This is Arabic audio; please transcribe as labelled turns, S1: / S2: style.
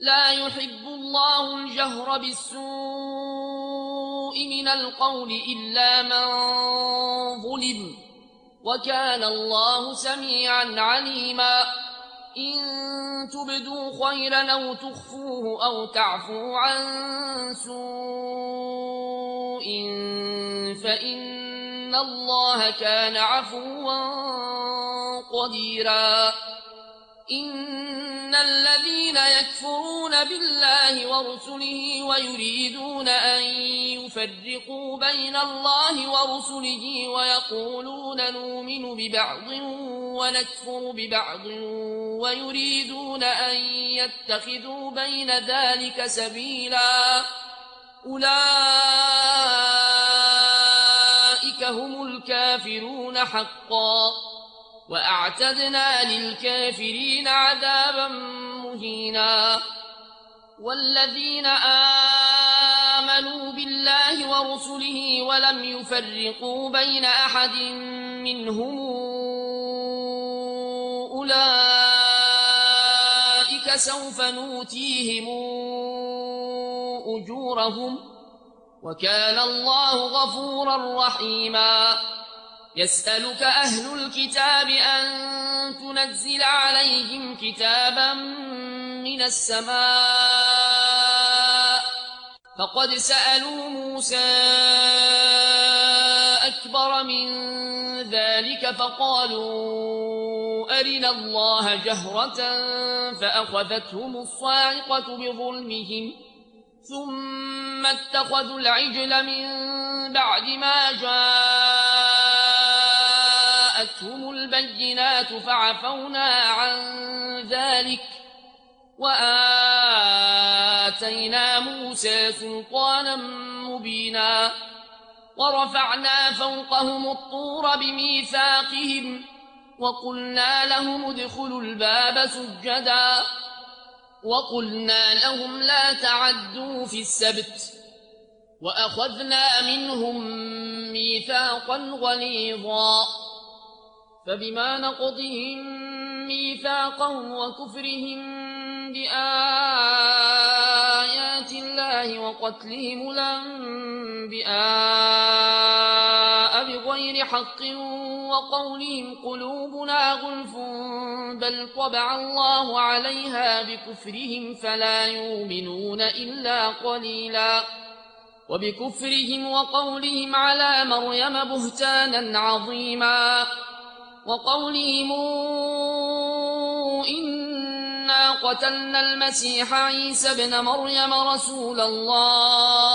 S1: لا يحب الله الجهر بالسوء من القول إلا من ظلم، وكان الله سميعا عليما. إن تبدوا خيرا أو تخفوه أو تعفوا عن سوء فإن الله كان عفوا قديرا. إن الذين يكفرون بالله ورسله ويريدون أن يفرقوا بين الله ورسله ويقولون نؤمن ببعض ونكفر ببعض ويريدون أن يتخذوا بين ذلك سبيلا، أولئك هم الكافرون حقا، وأعتدنا للكافرين عذابا مهينا. والذين آمنوا بالله ورسله ولم يفرقوا بين أحد منهم أولئك سوف نؤتيهم أجورهم، وكان الله غفورا رحيما. يسألك أهل الكتاب أن تنزل عليهم كتابا من السماء، فقد سألوا موسى أكبر من ذلك فقالوا أرنا الله جهرة فأخذتهم الصاعقة بظلمهم ثم اتخذوا العجل من بعد ما جاءتهم البينات فعفونا عن ذلك وآتينا موسى سلطانا مبينا. ورفعنا فوقهم الطور بميثاقهم وقلنا لهم ادخلوا الباب سجدا وقلنا لهم لا تعدوا في السبت وأخذنا منهم ميثاقا غليظا. فبما نقضهم ميثاقهم وكفرهم بآيات الله وقتلهم الأنبياء بغير حق وقولهم قلوبنا غلف بل طبع الله عليها بكفرهم فلا يؤمنون إلا قليلا. وبكفرهم وقولهم على مريم بهتانا عظيما وقولهم إنا قتلنا المسيح عيسى ابن مريم رسول الله